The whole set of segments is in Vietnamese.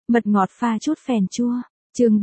Mật ngọt pha chút phèn chua. Chương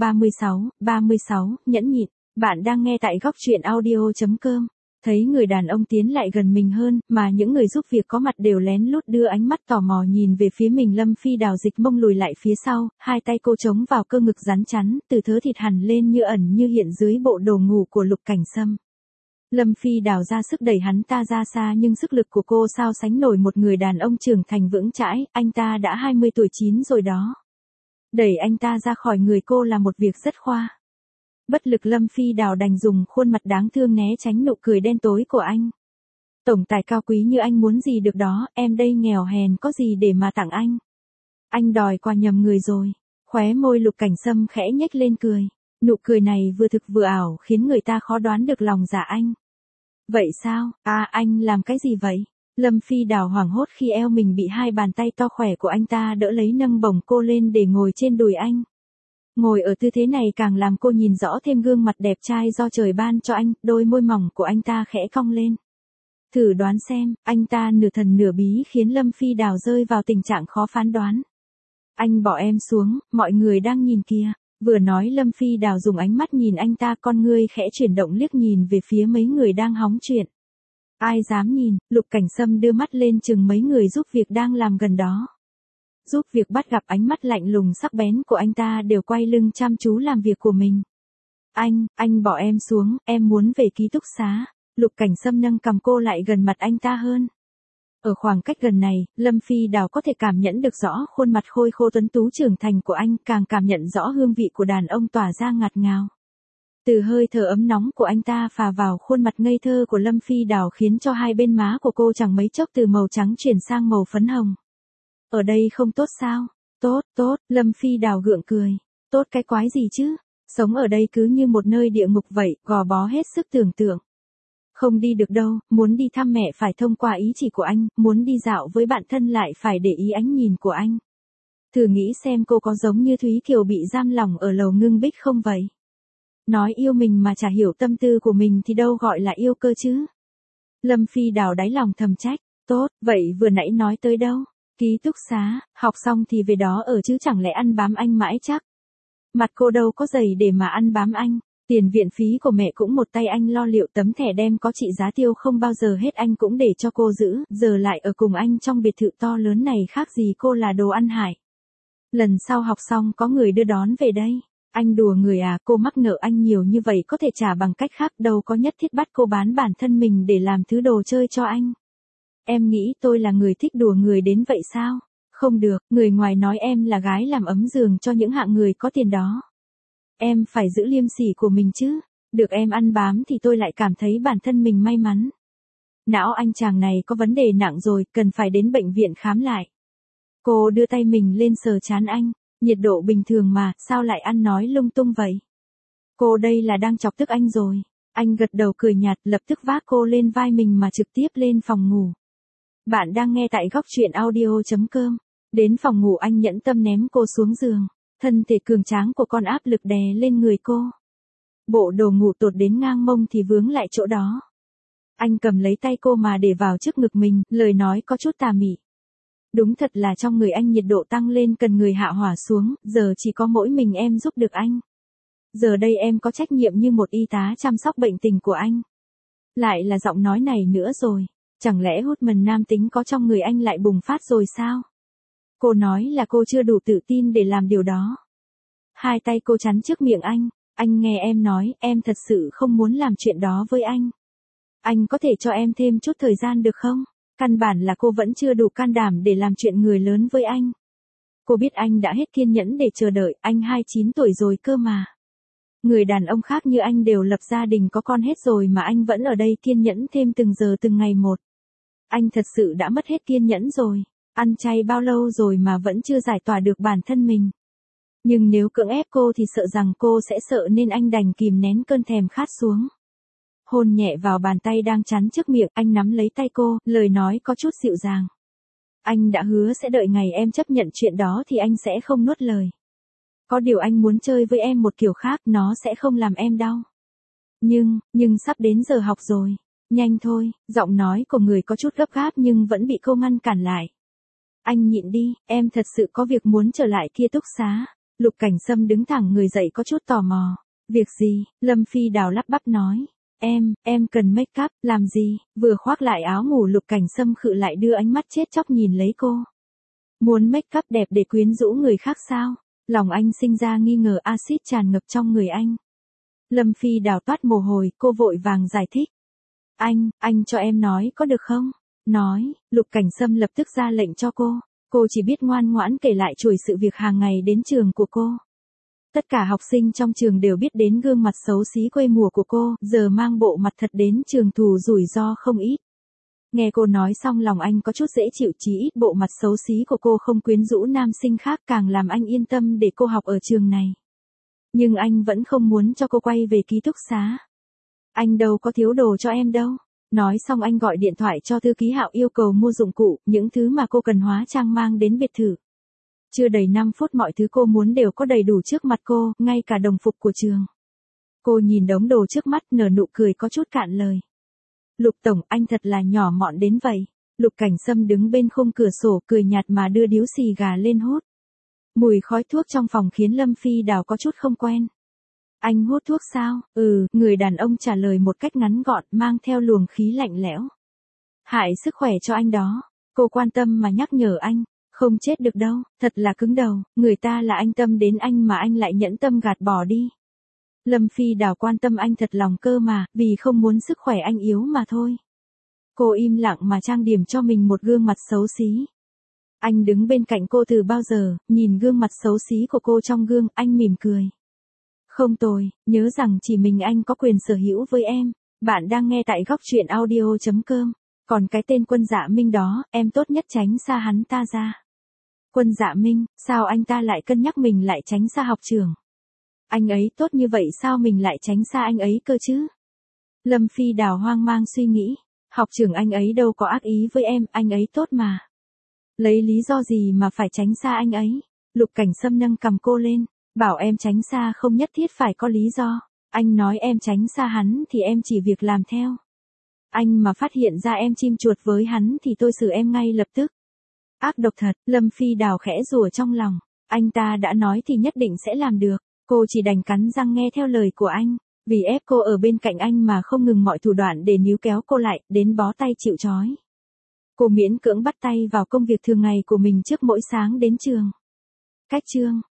36, nhẫn nhịn. Bạn đang nghe tại góc truyện audio.com. Thấy người đàn ông tiến lại gần mình hơn, mà những người giúp việc có mặt đều lén lút đưa ánh mắt tò mò nhìn về phía mình. Lâm Phi Đào dịch mông lùi lại phía sau, hai tay cô chống vào cơ ngực rắn chắn, từ thớ thịt hằn lên như ẩn như hiện dưới bộ đồ ngủ của Lục Cảnh Sâm. Lâm Phi Đào ra sức đẩy hắn ta ra xa, nhưng sức lực của cô sao sánh nổi một người đàn ông trưởng thành vững chãi, anh ta đã 20 tuổi chín rồi đó. Đẩy anh ta ra khỏi người cô là một việc rất khoa. Bất lực Lâm Phi Đào đành dùng khuôn mặt đáng thương né tránh nụ cười đen tối của anh. Tổng tài cao quý như anh muốn gì được đó, em đây nghèo hèn có gì để mà tặng anh. Anh đòi quà nhầm người rồi. Khóe môi Lục Cảnh Sâm khẽ nhếch lên cười. Nụ cười này vừa thực vừa ảo khiến người ta khó đoán được lòng dạ anh. Vậy sao, anh làm cái gì vậy? Lâm Phi Đào hoảng hốt khi eo mình bị hai bàn tay to khỏe của anh ta đỡ lấy, nâng bổng cô lên để ngồi trên đùi anh. Ngồi ở tư thế này càng làm cô nhìn rõ thêm gương mặt đẹp trai do trời ban cho anh, đôi môi mỏng của anh ta khẽ cong lên. Thử đoán xem, anh ta nửa thần nửa bí khiến Lâm Phi Đào rơi vào tình trạng khó phán đoán. Anh bỏ em xuống, mọi người đang nhìn kìa. Vừa nói Lâm Phi Đào dùng ánh mắt nhìn anh ta, con ngươi khẽ chuyển động liếc nhìn về phía mấy người đang hóng chuyện. Ai dám nhìn? Lục Cảnh Sâm đưa mắt lên chừng mấy người giúp việc đang làm gần đó. Giúp việc bắt gặp ánh mắt lạnh lùng sắc bén của anh ta đều quay lưng chăm chú làm việc của mình. Anh bỏ em xuống, em muốn về ký túc xá. Lục Cảnh Sâm nâng cầm cô lại gần mặt anh ta hơn. Ở khoảng cách gần này, Lâm Phi Đào có thể cảm nhận được rõ khuôn mặt khôi khô tuấn tú trưởng thành của anh, càng cảm nhận rõ hương vị của đàn ông tỏa ra ngạt ngào. Từ hơi thở ấm nóng của anh ta phả vào khuôn mặt ngây thơ của Lâm Phi Đào khiến cho hai bên má của cô chẳng mấy chốc từ màu trắng chuyển sang màu phấn hồng. Ở đây không tốt sao? Tốt, Lâm Phi Đào gượng cười. Tốt cái quái gì chứ? Sống ở đây cứ như một nơi địa ngục vậy, gò bó hết sức tưởng tượng. Không đi được đâu, muốn đi thăm mẹ phải thông qua ý chỉ của anh, muốn đi dạo với bạn thân lại phải để ý ánh nhìn của anh. Thử nghĩ xem cô có giống như Thúy Kiều bị giam lỏng ở lầu Ngưng Bích không vậy? Nói yêu mình mà chả hiểu tâm tư của mình thì đâu gọi là yêu cơ chứ? Lâm Phi Đào đáy lòng thầm trách. Tốt, vậy vừa nãy nói tới đâu? Ký túc xá, học xong thì về đó ở chứ chẳng lẽ ăn bám anh mãi chắc? Mặt cô đâu có giày để mà ăn bám anh. Tiền viện phí của mẹ cũng một tay anh lo liệu, tấm thẻ đem có trị giá tiêu không bao giờ hết anh cũng để cho cô giữ, giờ lại ở cùng anh trong biệt thự to lớn này khác gì cô là đồ ăn hại. Lần sau học xong có người đưa đón về đây. Anh đùa người à, cô mắc nợ anh nhiều như vậy có thể trả bằng cách khác, đâu có nhất thiết bắt cô bán bản thân mình để làm thứ đồ chơi cho anh. Em nghĩ tôi là người thích đùa người đến vậy sao? Không được, người ngoài nói em là gái làm ấm giường cho những hạng người có tiền đó. Em phải giữ liêm sỉ của mình chứ. Được em ăn bám thì tôi lại cảm thấy bản thân mình may mắn. Não anh chàng này có vấn đề nặng rồi, cần phải đến bệnh viện khám lại. Cô đưa tay mình lên sờ trán anh. Nhiệt độ bình thường mà, sao lại ăn nói lung tung vậy? Cô đây là đang chọc tức anh rồi. Anh gật đầu cười nhạt, lập tức vác cô lên vai mình mà trực tiếp lên phòng ngủ. Bạn đang nghe tại góc truyện audio.com. Đến phòng ngủ anh nhẫn tâm ném cô xuống giường. Thân thể cường tráng của con áp lực đè lên người cô. Bộ đồ ngủ tột đến ngang mông thì vướng lại chỗ đó. Anh cầm lấy tay cô mà để vào trước ngực mình, lời nói có chút tà mị. Đúng thật là trong người anh nhiệt độ tăng lên cần người hạ hỏa xuống, giờ chỉ có mỗi mình em giúp được anh. Giờ đây em có trách nhiệm như một y tá chăm sóc bệnh tình của anh. Lại là giọng nói này nữa rồi. Chẳng lẽ hormone nam tính có trong người anh lại bùng phát rồi sao? Cô nói là cô chưa đủ tự tin để làm điều đó. Hai tay cô chắn trước miệng anh nghe em nói, em thật sự không muốn làm chuyện đó với anh. Anh có thể cho em thêm chút thời gian được không? Căn bản là cô vẫn chưa đủ can đảm để làm chuyện người lớn với anh. Cô biết anh đã hết kiên nhẫn để chờ đợi, anh 29 tuổi rồi cơ mà. Người đàn ông khác như anh đều lập gia đình có con hết rồi mà anh vẫn ở đây kiên nhẫn thêm từng giờ từng ngày một. Anh thật sự đã mất hết kiên nhẫn rồi. Ăn chay bao lâu rồi mà vẫn chưa giải tỏa được bản thân mình. Nhưng nếu cưỡng ép cô thì sợ rằng cô sẽ sợ nên anh đành kìm nén cơn thèm khát xuống. Hôn nhẹ vào bàn tay đang chắn trước miệng, anh nắm lấy tay cô, lời nói có chút dịu dàng. Anh đã hứa sẽ đợi ngày em chấp nhận chuyện đó thì anh sẽ không nuốt lời. Có điều anh muốn chơi với em một kiểu khác, nó sẽ không làm em đau. Nhưng sắp đến giờ học rồi. Nhanh thôi, giọng nói của người có chút gấp gáp nhưng vẫn bị cô ngăn cản lại. Anh nhịn đi, em thật sự có việc muốn trở lại kia túc xá. Lục Cảnh Sâm đứng thẳng người dậy có chút tò mò. Việc gì? Lâm Phi Đào lắp bắp nói. Em cần make up, làm gì? Vừa khoác lại áo ngủ Lục Cảnh Sâm khự lại đưa ánh mắt chết chóc nhìn lấy cô. Muốn make up đẹp để quyến rũ người khác sao? Lòng anh sinh ra nghi ngờ axit tràn ngập trong người anh. Lâm Phi Đào toát mồ hôi, cô vội vàng giải thích. Anh cho em nói có được không? Nói, Lục Cảnh Sâm lập tức ra lệnh cho cô. Cô chỉ biết ngoan ngoãn kể lại chuỗi sự việc hàng ngày đến trường của cô. Tất cả học sinh trong trường đều biết đến gương mặt xấu xí quê mùa của cô, giờ mang bộ mặt thật đến trường thù rủi ro không ít. Nghe cô nói xong lòng anh có chút dễ chịu, chí ít bộ mặt xấu xí của cô không quyến rũ nam sinh khác càng làm anh yên tâm để cô học ở trường này. Nhưng anh vẫn không muốn cho cô quay về ký túc xá. Anh đâu có thiếu đồ cho em đâu. Nói xong anh gọi điện thoại cho thư ký Hạo yêu cầu mua dụng cụ, những thứ mà cô cần hóa trang mang đến biệt thự. Chưa đầy 5 phút mọi thứ cô muốn đều có đầy đủ trước mặt cô, ngay cả đồng phục của trường. Cô nhìn đống đồ trước mắt nở nụ cười có chút cạn lời. Lục tổng, anh thật là nhỏ mọn đến vậy. Lục Cảnh Sâm đứng bên khung cửa sổ cười nhạt mà đưa điếu xì gà lên hút. Mùi khói thuốc trong phòng khiến Lâm Phi Đào có chút không quen. Anh hút thuốc sao? Người đàn ông trả lời một cách ngắn gọn mang theo luồng khí lạnh lẽo. Hại sức khỏe cho anh đó. Cô quan tâm mà nhắc nhở anh. Không chết được đâu, thật là cứng đầu, người ta là anh tâm đến anh mà anh lại nhẫn tâm gạt bỏ đi. Lâm Phi Đào quan tâm anh thật lòng cơ mà, vì không muốn sức khỏe anh yếu mà thôi. Cô im lặng mà trang điểm cho mình một gương mặt xấu xí. Anh đứng bên cạnh cô từ bao giờ, nhìn gương mặt xấu xí của cô trong gương, anh mỉm cười. Không tồi, nhớ rằng chỉ mình anh có quyền sở hữu với em. Bạn đang nghe tại góc truyện audio.com. Còn cái tên Quân Dạ Minh đó, em tốt nhất tránh xa hắn ta ra. Quân Dạ Minh, sao anh ta lại cân nhắc mình lại tránh xa học trường? Anh ấy tốt như vậy sao mình lại tránh xa anh ấy cơ chứ? Lâm Phi Đào hoang mang suy nghĩ. Học trường anh ấy đâu có ác ý với em, anh ấy tốt mà. Lấy lý do gì mà phải tránh xa anh ấy? Lục Cảnh Sâm nâng cầm cô lên. Bảo em tránh xa không nhất thiết phải có lý do. Anh nói em tránh xa hắn thì em chỉ việc làm theo. Anh mà phát hiện ra em chim chuột với hắn thì tôi xử em ngay lập tức. Ác độc thật, Lâm Phi Đào khẽ rủa trong lòng. Anh ta đã nói thì nhất định sẽ làm được. Cô chỉ đành cắn răng nghe theo lời của anh. Vì ép cô ở bên cạnh anh mà không ngừng mọi thủ đoạn để níu kéo cô lại, đến bó tay chịu trói. Cô miễn cưỡng bắt tay vào công việc thường ngày của mình trước mỗi sáng đến trường. Cách chương